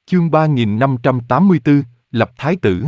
Chương 3584, lập thái tử.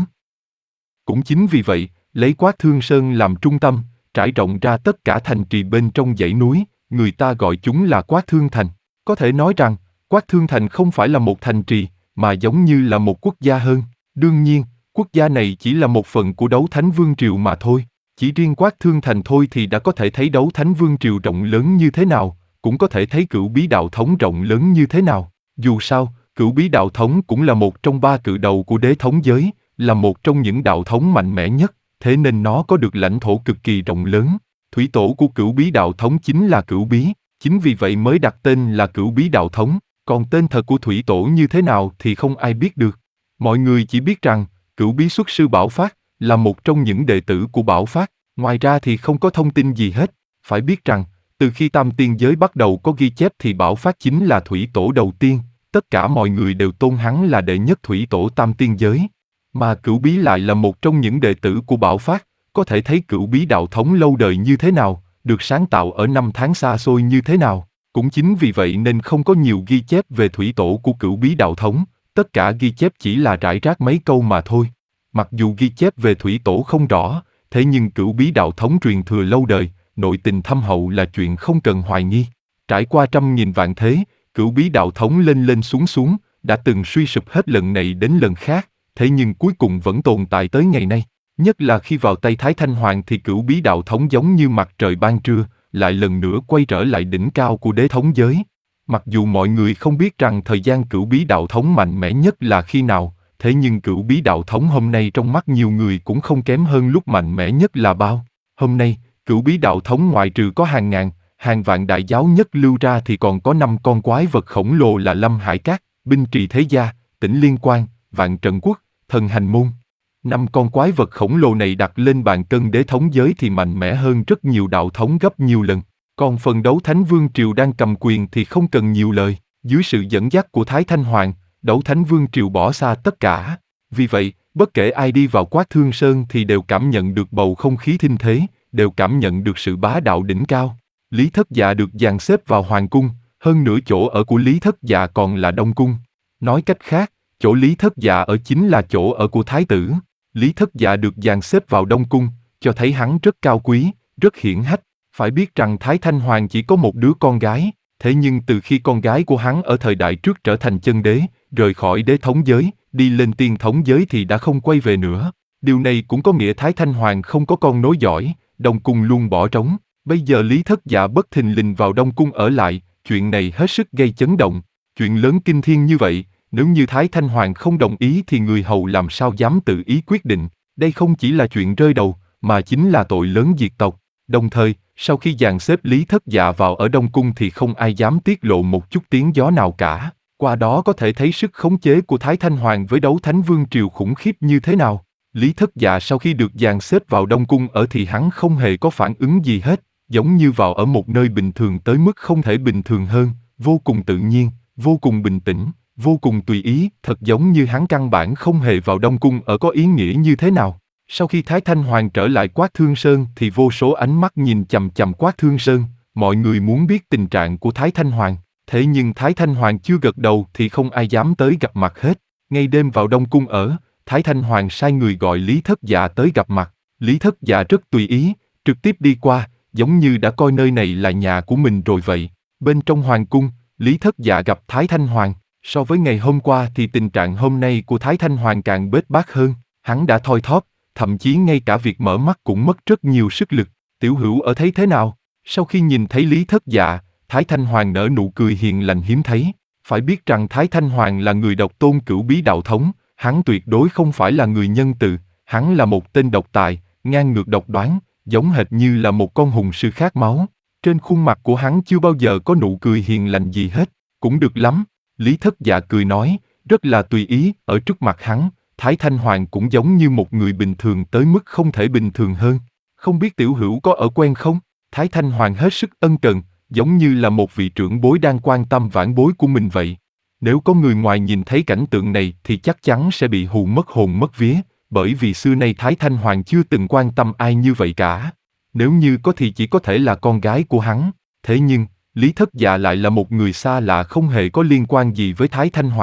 Cũng chính vì vậy, lấy Quát Thương Sơn làm trung tâm, trải rộng ra tất cả thành trì bên trong dãy núi, người ta gọi chúng là Quát Thương Thành. Có thể nói rằng, Quát Thương Thành không phải là một thành trì, mà giống như là một quốc gia hơn. Đương nhiên, quốc gia này chỉ là một phần của Đấu Thánh Vương Triều mà thôi. Chỉ riêng Quát Thương Thành thôi thì đã có thể thấy Đấu Thánh Vương Triều rộng lớn như thế nào, cũng có thể thấy Cửu Bí Đạo Thống rộng lớn như thế nào. Dù sao, Cửu Bí Đạo Thống cũng là một trong 3 cự đầu của đế thống giới, là một trong những đạo thống mạnh mẽ nhất, thế nên nó có được lãnh thổ cực kỳ rộng lớn. Thủy tổ của Cửu Bí Đạo Thống chính là Cửu Bí, chính vì vậy mới đặt tên là Cửu Bí Đạo Thống, còn tên thật của thủy tổ như thế nào thì không ai biết được. Mọi người chỉ biết rằng, Cửu Bí xuất sư Bảo Phát, là một trong những đệ tử của Bảo Phát, ngoài ra thì không có thông tin gì hết. Phải biết rằng, từ khi Tam Tiên Giới bắt đầu có ghi chép thì Bảo Phát chính là thủy tổ đầu tiên, tất cả mọi người đều tôn hắn là đệ nhất thủy tổ Tam Tiên Giới. Mà Cửu Bí lại là một trong những đệ tử của Bảo Phát, có thể thấy Cửu Bí Đạo Thống lâu đời như thế nào, được sáng tạo ở năm tháng xa xôi như thế nào. Cũng chính vì vậy nên không có nhiều ghi chép về thủy tổ của Cửu Bí Đạo Thống, tất cả ghi chép chỉ là rải rác mấy câu mà thôi. Mặc dù ghi chép về thủy tổ không rõ, thế nhưng Cửu Bí Đạo Thống truyền thừa lâu đời, nội tình thâm hậu là chuyện không cần hoài nghi. Trải qua trăm nghìn vạn thế, Cửu Bí Đạo Thống lên lên xuống xuống, đã từng suy sụp hết lần này đến lần khác, thế nhưng cuối cùng vẫn tồn tại tới ngày nay. Nhất là khi vào tay Thái Thanh Hoàng thì Cửu Bí Đạo Thống giống như mặt trời ban trưa, lại lần nữa quay trở lại đỉnh cao của đế thống giới. Mặc dù mọi người không biết rằng thời gian Cửu Bí Đạo Thống mạnh mẽ nhất là khi nào, thế nhưng Cửu Bí Đạo Thống hôm nay trong mắt nhiều người cũng không kém hơn lúc mạnh mẽ nhất là bao. Hôm nay, Cửu Bí Đạo Thống ngoại trừ có hàng ngàn, hàng vạn đại giáo nhất lưu ra thì còn có 5 con quái vật khổng lồ là Lâm Hải Cát, Binh Trì Thế Gia, Tỉnh Liên Quan, Vạn Trần Quốc, Thần Hành Môn. 5 con quái vật khổng lồ này đặt lên bàn cân đế thống giới thì mạnh mẽ hơn rất nhiều đạo thống gấp nhiều lần. Còn phần Đấu Thánh Vương Triều đang cầm quyền thì không cần nhiều lời, dưới sự dẫn dắt của Thái Thanh Hoàng, Đấu Thánh Vương Triều bỏ xa tất cả. Vì vậy, bất kể ai đi vào Quát Thương Sơn thì đều cảm nhận được bầu không khí thinh thế, đều cảm nhận được sự bá đạo đỉnh cao. Lý Thất Dạ được dàn xếp vào Hoàng Cung, hơn nữa chỗ ở của Lý Thất Dạ còn là Đông Cung. Nói cách khác, chỗ Lý Thất Dạ ở chính là chỗ ở của Thái tử. Lý Thất Dạ được dàn xếp vào Đông Cung, cho thấy hắn rất cao quý, rất hiển hách. Phải biết rằng Thái Thanh Hoàng chỉ có một đứa con gái, thế nhưng từ khi con gái của hắn ở thời đại trước trở thành chân đế, rời khỏi đế thống giới, đi lên tiên thống giới thì đã không quay về nữa. Điều này cũng có nghĩa Thái Thanh Hoàng không có con nối dõi, Đông Cung luôn bỏ trống. Bây giờ Lý Thất Dạ bất thình lình vào Đông Cung ở lại, chuyện này hết sức gây chấn động. Chuyện lớn kinh thiên như vậy, nếu như Thái Thanh Hoàng không đồng ý thì người hầu làm sao dám tự ý quyết định. Đây không chỉ là chuyện rơi đầu, mà chính là tội lớn diệt tộc. Đồng thời, sau khi dàn xếp Lý Thất Dạ vào ở Đông Cung thì không ai dám tiết lộ một chút tiếng gió nào cả. Qua đó có thể thấy sức khống chế của Thái Thanh Hoàng với Đấu Thánh Vương Triều khủng khiếp như thế nào. Lý Thất Dạ sau khi được dàn xếp vào Đông Cung ở thì hắn không hề có phản ứng gì hết, giống như vào ở một nơi bình thường tới mức không thể bình thường hơn, vô cùng tự nhiên, vô cùng bình tĩnh, vô cùng tùy ý, thật giống như hắn căn bản không hề vào Đông Cung ở có ý nghĩa như thế nào. Sau khi Thái Thanh Hoàng trở lại Quát Thương Sơn thì vô số ánh mắt nhìn chằm chằm Quát Thương Sơn, mọi người muốn biết tình trạng của Thái Thanh Hoàng, thế nhưng Thái Thanh Hoàng chưa gật đầu thì không ai dám tới gặp mặt hết. Ngay đêm vào Đông Cung ở, Thái Thanh Hoàng sai người gọi Lý Thất Dạ tới gặp mặt. Lý Thất Dạ rất tùy ý, trực tiếp đi qua, giống như đã coi nơi này là nhà của mình rồi vậy. Bên trong Hoàng Cung, Lý Thất Dạ gặp Thái Thanh Hoàng. So với ngày hôm qua thì tình trạng hôm nay của Thái Thanh Hoàng càng bết bát hơn. Hắn đã thoi thóp, thậm chí ngay cả việc mở mắt cũng mất rất nhiều sức lực. Tiểu Hữu ở thấy thế nào? Sau khi nhìn thấy Lý Thất Dạ, Thái Thanh Hoàng nở nụ cười hiền lành hiếm thấy. Phải biết rằng Thái Thanh Hoàng là người độc tôn Cửu Bí Đạo Thống, hắn tuyệt đối không phải là người nhân từ, hắn là một tên độc tài, ngang ngược độc đoán, giống hệt như là một con hùng sư khát máu. Trên khuôn mặt của hắn chưa bao giờ có nụ cười hiền lành gì hết. Cũng được lắm. Lý Thất Dạ cười nói, rất là tùy ý, ở trước mặt hắn, Thái Thanh Hoàng cũng giống như một người bình thường tới mức không thể bình thường hơn. Không biết Tiểu Hữu có ở quen không? Thái Thanh Hoàng hết sức ân cần, giống như là một vị trưởng bối đang quan tâm vãn bối của mình vậy. Nếu có người ngoài nhìn thấy cảnh tượng này thì chắc chắn sẽ bị hù mất hồn mất vía, bởi vì xưa nay Thái Thanh Hoàng chưa từng quan tâm ai như vậy cả. Nếu như có thì chỉ có thể là con gái của hắn. Thế nhưng, Lý Thất Dạ lại là một người xa lạ không hề có liên quan gì với Thái Thanh Hoàng.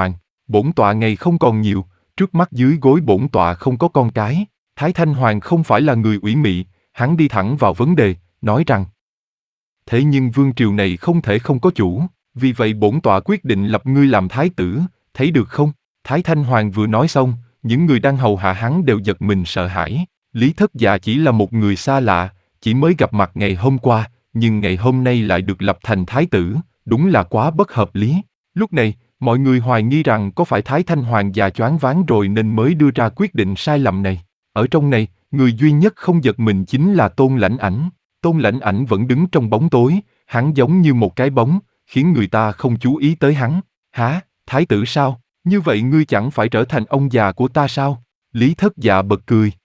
Bổn tọa ngày không còn nhiều, trước mắt dưới gối bổn tọa không có con cái. Thái Thanh Hoàng không phải là người ủy mị, hắn đi thẳng vào vấn đề, nói rằng thế nhưng vương triều này không thể không có chủ, vì vậy bổn tọa quyết định lập ngươi làm thái tử, thấy được không? Thái Thanh Hoàng vừa nói xong, những người đang hầu hạ hắn đều giật mình sợ hãi. Lý Thất Dạ chỉ là một người xa lạ, chỉ mới gặp mặt ngày hôm qua, nhưng ngày hôm nay lại được lập thành thái tử, đúng là quá bất hợp lý. Lúc này, mọi người hoài nghi rằng có phải Thái Thanh Hoàng già choáng váng rồi nên mới đưa ra quyết định sai lầm này. Ở trong này, người duy nhất không giật mình chính là Tôn Lãnh Ảnh. Tôn Lãnh Ảnh vẫn đứng trong bóng tối, hắn giống như một cái bóng, khiến người ta không chú ý tới hắn. Hả, thái tử sao? Như vậy ngươi chẳng phải trở thành ông già của ta sao? Lý Thất Dạ bật cười.